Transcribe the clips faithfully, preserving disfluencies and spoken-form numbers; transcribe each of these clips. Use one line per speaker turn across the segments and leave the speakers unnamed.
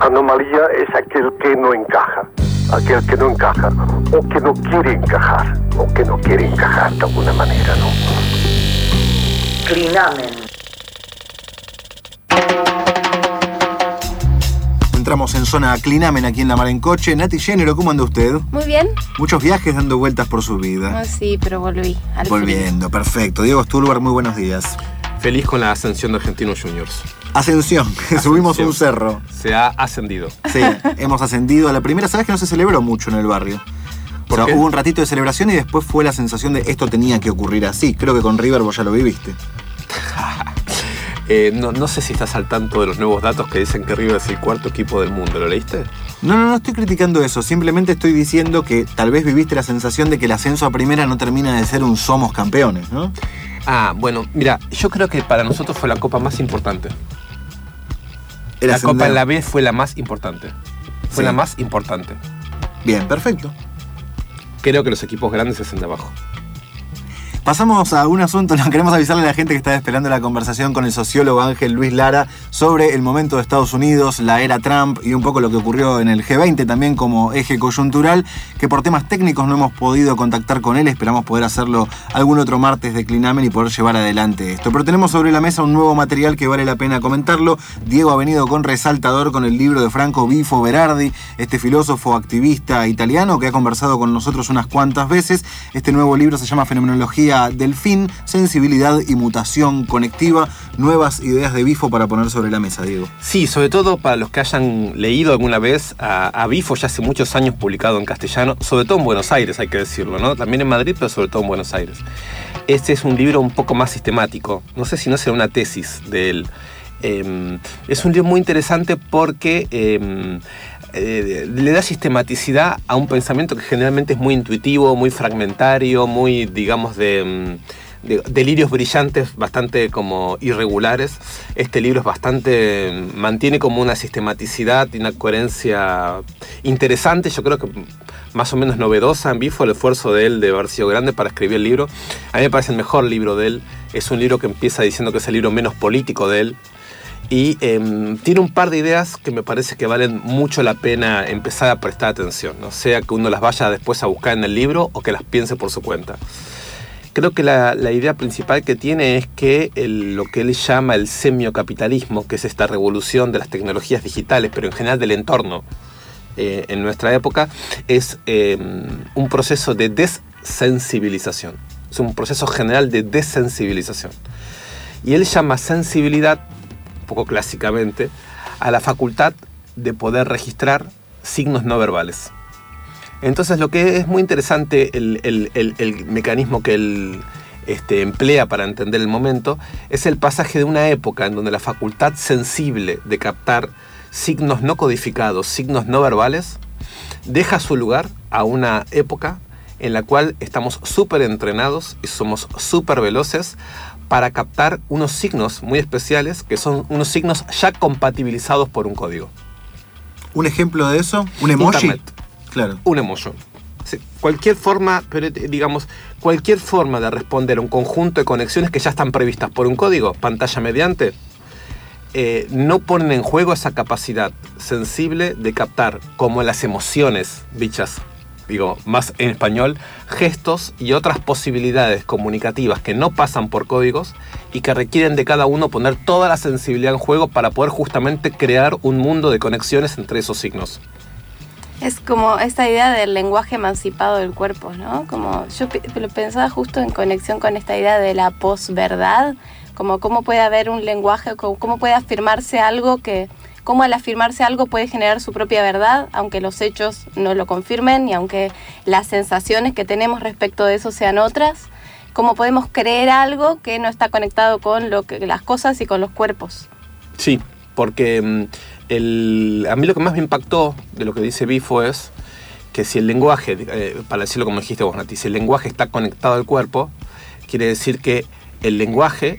Anomalía es aquel que no encaja, aquel que no encaja, o que no quiere encajar, o que no quiere encajar de alguna manera, ¿no?
Clinamen.
Entramos en zona Clinamen aquí en La Mar en Coche. Nati Género, ¿cómo anda usted?
Muy bien.
Muchos viajes dando vueltas por su vida.
Oh, sí, pero volví. Al
Volviendo,
fin.
Perfecto. Diego Stulbar, muy buenos días.
Feliz con la ascensión de Argentinos Juniors.
Ascensión,
Ascensión.
Subimos un cerro.
Se ha ascendido.
Sí, hemos ascendido. A la primera, ¿sabes que no se celebró mucho en el barrio? O sea,
¿Por qué?
hubo un ratito de celebración y después fue la sensación de esto tenía que ocurrir así. Creo que con River vos ya lo viviste.
eh, no, no sé si estás al tanto de los nuevos datos que dicen que River es el cuarto equipo del mundo. ¿Lo leíste?
No, no, no estoy criticando eso. Simplemente estoy diciendo que tal vez viviste la sensación de que el ascenso a primera no termina de ser un somos campeones, ¿no?
Ah, bueno, mira, yo creo que para nosotros fue la copa más importante.
El
la
ascender.
Copa en la B fue la más importante. Fue
Sí.
la más importante.
Bien, perfecto.
Creo que los equipos grandes se hacen de abajo.
Pasamos a un asunto, no queremos avisarle a la gente que está esperando la conversación con el sociólogo Ángel Luis Lara sobre el momento de Estados Unidos, la era Trump y un poco lo que ocurrió en el G veinte también como eje coyuntural, que por temas técnicos no hemos podido contactar con él, esperamos poder hacerlo algún otro martes de Clinamen y poder llevar adelante esto. Pero tenemos sobre la mesa un nuevo material que vale la pena comentarlo. Diego ha venido con resaltador con el libro de Franco Bifo Berardi, este filósofo activista italiano que ha conversado con nosotros unas cuantas veces. Este nuevo libro se llama Fenomenología del Fin, Sensibilidad y Mutación Conectiva. Nuevas ideas de Bifo para poner sobre la mesa, Diego.
Sí, sobre todo para los que hayan leído alguna vez a, a Bifo, ya hace muchos años publicado en castellano, sobre todo en Buenos Aires, hay que decirlo, ¿no? También en Madrid, pero sobre todo en Buenos Aires. Este es un libro un poco más sistemático, no sé si no será una tesis de él. Eh, es un libro muy interesante porque eh, eh, le da sistematicidad a un pensamiento que generalmente es muy intuitivo, muy fragmentario, muy, digamos, de... De delirios brillantes bastante como irregulares. Este libro es bastante, mantiene como una sistematicidad y una coherencia interesante, yo creo que más o menos novedosa. En Bifo el esfuerzo de él de haber sido grande para escribir el libro. A mí me parece el mejor libro de él. Es un libro que empieza diciendo que es el libro menos político de él. Y eh, tiene un par de ideas que me parece que valen mucho la pena empezar a prestar atención, ¿no? Sea que uno las vaya después a buscar en el libro o que las piense por su cuenta. Creo que la, la idea principal que tiene es que el, lo que él llama el semiocapitalismo, que es esta revolución de las tecnologías digitales, pero en general del entorno eh, en nuestra época, es eh, un proceso de desensibilización. Es un proceso general de desensibilización. Y él llama sensibilidad, un poco clásicamente, a la facultad de poder registrar signos no verbales. Entonces lo que es muy interesante, el, el, el, el mecanismo que él este, emplea para entender el momento, es el pasaje de una época en donde la facultad sensible de captar signos no codificados, signos no verbales, deja su lugar a una época en la cual estamos súper entrenados y somos súper veloces para captar unos signos muy especiales, que son unos signos ya compatibilizados por un código.
¿Un ejemplo de eso? ¿Un emoji?
Internet.
Claro.
Un emoji. Sí, cualquier forma, pero digamos, cualquier forma de responder a un conjunto de conexiones que ya están previstas por un código, pantalla mediante, eh, no ponen en juego esa capacidad sensible de captar, como las emociones, dichas, digo, más en español, gestos y otras posibilidades comunicativas que no pasan por códigos y que requieren de cada uno poner toda la sensibilidad en juego para poder justamente crear un mundo de conexiones entre esos signos.
Es como esta idea del lenguaje emancipado del cuerpo, ¿no? Como yo p- lo pensaba justo en conexión con esta idea de la posverdad, como cómo puede haber un lenguaje, como cómo puede afirmarse algo que, cómo al afirmarse algo puede generar su propia verdad, aunque los hechos no lo confirmen y aunque las sensaciones que tenemos respecto de eso sean otras, cómo podemos creer algo que no está conectado con lo que, las cosas y con los cuerpos.
Sí, porque el, a mí lo que más me impactó de lo que dice Bifo es que si el lenguaje, eh, para decirlo como dijiste vos, Nati, si el lenguaje está conectado al cuerpo, quiere decir que el lenguaje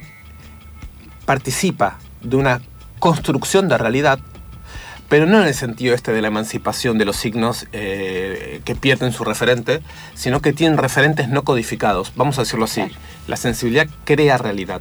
participa de una construcción de realidad, pero no en el sentido este de la emancipación de los signos eh, que pierden su referente, sino que tienen referentes no codificados. Vamos a decirlo así, la sensibilidad crea realidad.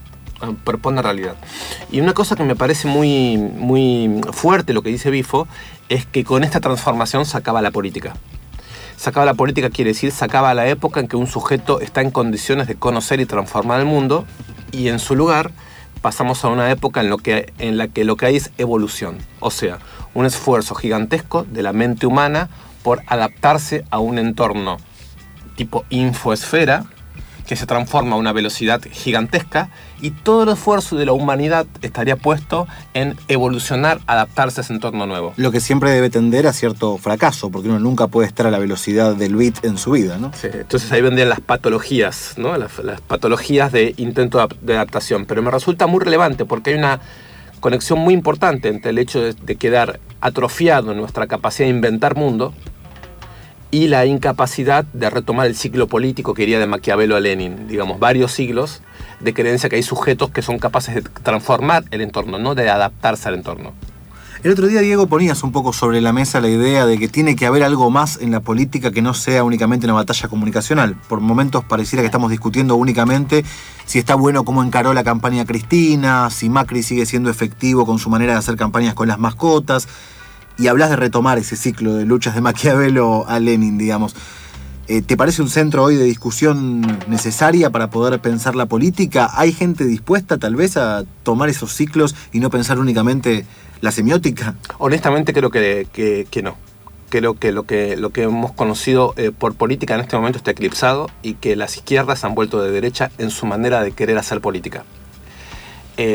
propone realidad. Y una cosa que me parece muy, muy fuerte lo que dice Bifo es que con esta transformación se acaba la política. Se acaba la política quiere decir se acaba la época en que un sujeto está en condiciones de conocer y transformar el mundo, y en su lugar pasamos a una época en, lo que, en la que lo que hay es evolución. O sea, un esfuerzo gigantesco de la mente humana por adaptarse a un entorno tipo infoesfera que se transforma a una velocidad gigantesca, y todo el esfuerzo de la humanidad estaría puesto en evolucionar, adaptarse a ese entorno nuevo.
Lo que siempre debe tender a cierto fracaso, porque uno nunca puede estar a la velocidad del bit en su vida, ¿no?
Sí, entonces ahí vendrían las patologías, ¿no? Las, las patologías de intento de adaptación. Pero me resulta muy relevante porque hay una conexión muy importante entre el hecho de, de quedar atrofiado en nuestra capacidad de inventar mundo y la incapacidad de retomar el ciclo político que iría de Maquiavelo a Lenin, digamos, varios siglos de creencia que hay sujetos que son capaces de transformar el entorno, no de adaptarse al entorno.
El otro día, Diego, ponías un poco sobre la mesa la idea de que tiene que haber algo más en la política que no sea únicamente una batalla comunicacional. Por momentos pareciera que estamos discutiendo únicamente si está bueno cómo encaró la campaña Cristina, si Macri sigue siendo efectivo con su manera de hacer campañas con las mascotas. Y hablas de retomar ese ciclo de luchas de Maquiavelo a Lenin, digamos. Eh, ¿Te parece un centro hoy de discusión necesaria para poder pensar la política? ¿Hay gente dispuesta tal vez a tomar esos ciclos y no pensar únicamente la semiótica?
Honestamente creo que, que, que no. Creo que lo que, lo que hemos conocido eh, por política en este momento está eclipsado, y que las izquierdas se han vuelto de derecha en su manera de querer hacer política. Eh,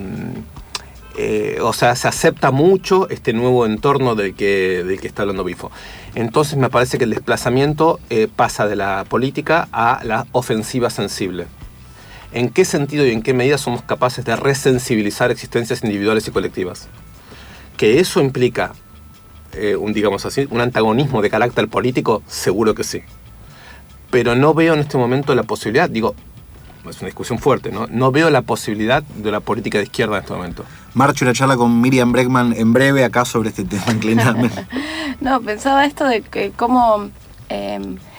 Eh, o sea, se acepta mucho este nuevo entorno del que, del que está hablando Bifo. Entonces me parece que el desplazamiento eh, pasa de la política a la ofensiva sensible. ¿En qué sentido y en qué medida somos capaces de resensibilizar existencias individuales y colectivas? ¿Que eso implica, eh, un, digamos así, un antagonismo de carácter político? Seguro que sí. Pero no veo en este momento la posibilidad, digo, es una discusión fuerte, ¿no? No veo la posibilidad de la política de izquierda en este momento.
Marcho, una charla con Miriam Bregman en breve acá sobre este tema, inclinarme.
No, pensaba esto de que cómo eh,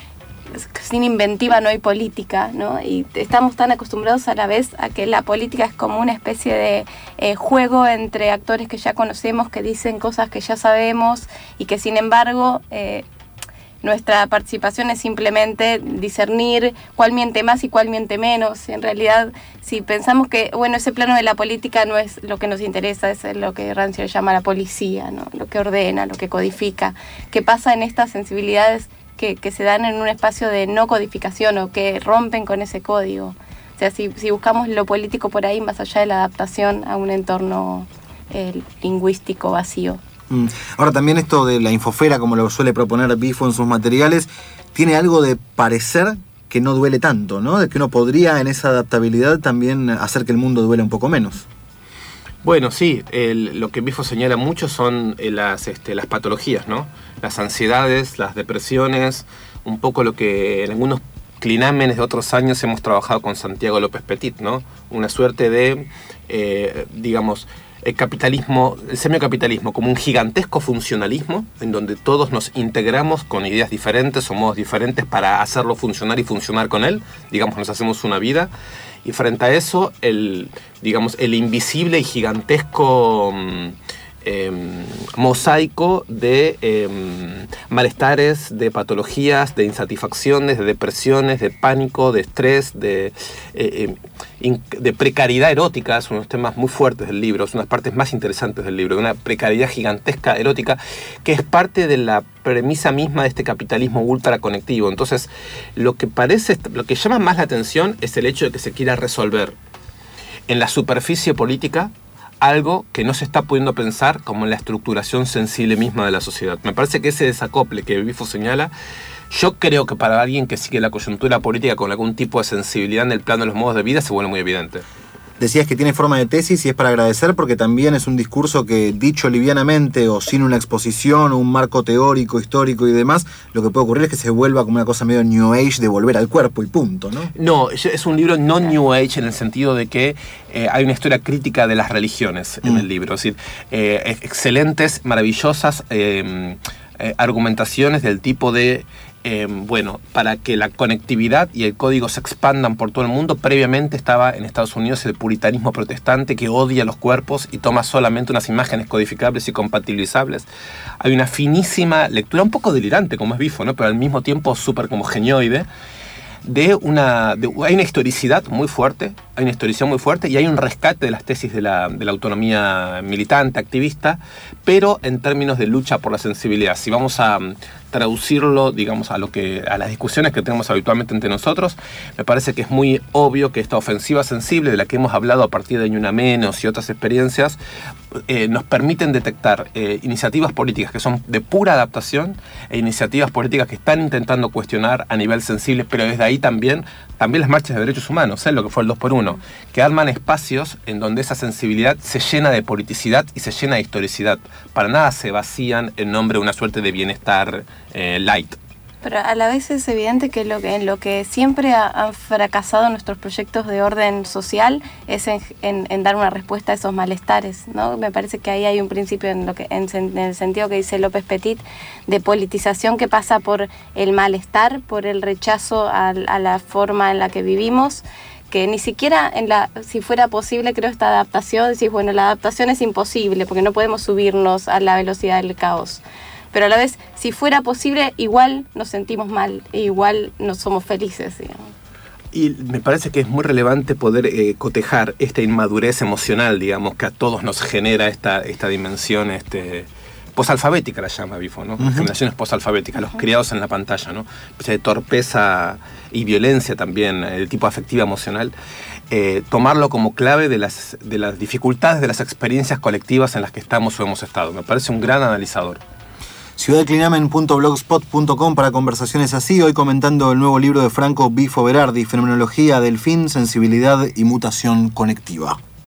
sin inventiva no hay política, ¿no? Y estamos tan acostumbrados a la vez a que la política es como una especie de eh, juego entre actores que ya conocemos, que dicen cosas que ya sabemos, y que sin embargo Eh, nuestra participación es simplemente discernir cuál miente más y cuál miente menos. En realidad, si pensamos que, bueno, ese plano de la política no es lo que nos interesa, es lo que Rancière llama la policía, ¿no? Lo que ordena, lo que codifica. ¿Qué pasa en estas sensibilidades que, que se dan en un espacio de no codificación o que rompen con ese código? O sea, si, si buscamos lo político por ahí, más allá de la adaptación a un entorno eh, lingüístico vacío.
Ahora también esto de la infosfera, como lo suele proponer Bifo en sus materiales, tiene algo de parecer que no duele tanto, ¿no? De que uno podría en esa adaptabilidad también hacer que el mundo duela un poco menos.
Bueno, sí, el, lo que Bifo señala mucho son eh, las, este, las patologías, ¿no? Las ansiedades, las depresiones, un poco lo que en algunos clinámenes de otros años hemos trabajado con Santiago López Petit, ¿no? Una suerte de, eh, digamos, el capitalismo, el semiocapitalismo como un gigantesco funcionalismo en donde todos nos integramos con ideas diferentes o modos diferentes para hacerlo funcionar y funcionar con él, digamos, nos hacemos una vida, y frente a eso el, digamos, el invisible y gigantesco eh, mosaico de eh, malestares, de patologías, de insatisfacciones, de depresiones, de pánico, de estrés, de, eh, de precariedad erótica. Son unos temas muy fuertes del libro, son las partes más interesantes del libro, una precariedad gigantesca erótica que es parte de la premisa misma de este capitalismo ultraconectivo. Entonces, lo que parece, lo que llama más la atención es el hecho de que se quiera resolver en la superficie política algo que no se está pudiendo pensar como en la estructuración sensible misma de la sociedad. Me parece que ese desacople que Bifo señala, yo creo que para alguien que sigue la coyuntura política con algún tipo de sensibilidad en el plano de los modos de vida se vuelve muy evidente.
Decías que tiene forma de tesis y es para agradecer porque también es un discurso que, dicho livianamente o sin una exposición o un marco teórico, histórico y demás, lo que puede ocurrir es que se vuelva como una cosa medio New Age de volver al cuerpo y punto, ¿no?
No, es un libro no New Age en el sentido de que eh, hay una historia crítica de las religiones en mm. el libro. Es decir, eh, excelentes, maravillosas eh, eh, argumentaciones del tipo de Eh, bueno, para que la conectividad y el código se expandan por todo el mundo, previamente estaba en Estados Unidos el puritanismo protestante que odia los cuerpos y toma solamente unas imágenes codificables y compatibilizables. Hay una finísima lectura, un poco delirante como es Bifo, ¿no? Pero al mismo tiempo súper como genioide, de una, de, hay una historicidad muy fuerte, hay una historicidad muy fuerte y hay un rescate de las tesis de la, de la autonomía militante, activista, pero en términos de lucha por la sensibilidad. Si vamos a um, traducirlo, digamos, a lo que a las discusiones que tenemos habitualmente entre nosotros, me parece que es muy obvio que esta ofensiva sensible de la que hemos hablado a partir de Ni Una Menos y otras experiencias eh, nos permiten detectar eh, iniciativas políticas que son de pura adaptación e iniciativas políticas que están intentando cuestionar a nivel sensible, pero desde ahí también, también las marchas de derechos humanos, ¿eh? Lo que fue el dos por uno, que arman espacios en donde esa sensibilidad se llena de politicidad y se llena de historicidad. Para nada se vacían en nombre de una suerte de bienestar eh, light.
Pero a la vez es evidente que lo que, en lo que siempre ha, han fracasado nuestros proyectos de orden social es en, en, en dar una respuesta a esos malestares, ¿no? Me parece que ahí hay un principio en, lo que, en, en el sentido que dice López Petit, de politización que pasa por el malestar, por el rechazo a, a la forma en la que vivimos, que ni siquiera en la, si fuera posible, creo, esta adaptación, decís, bueno, la adaptación es imposible porque no podemos subirnos a la velocidad del caos. Pero a la vez, si fuera posible, igual nos sentimos mal, e igual no somos felices, digamos.
Y me parece que es muy relevante poder eh, cotejar esta inmadurez emocional, digamos, que a todos nos genera esta, esta dimensión este, posalfabética, la llama Bifo, ¿no? Uh-huh. Generaciones posalfabéticas, los criados en la pantalla, ¿no? De torpeza y violencia también, el tipo afectiva emocional. Eh, tomarlo como clave de las, de las dificultades de las experiencias colectivas en las que estamos o hemos estado. Me parece un gran analizador.
ciudad clinamen punto blogspot punto com para conversaciones así. Hoy comentando el nuevo libro de Franco Bifo Berardi, Fenomenología del fin, sensibilidad y mutación conectiva.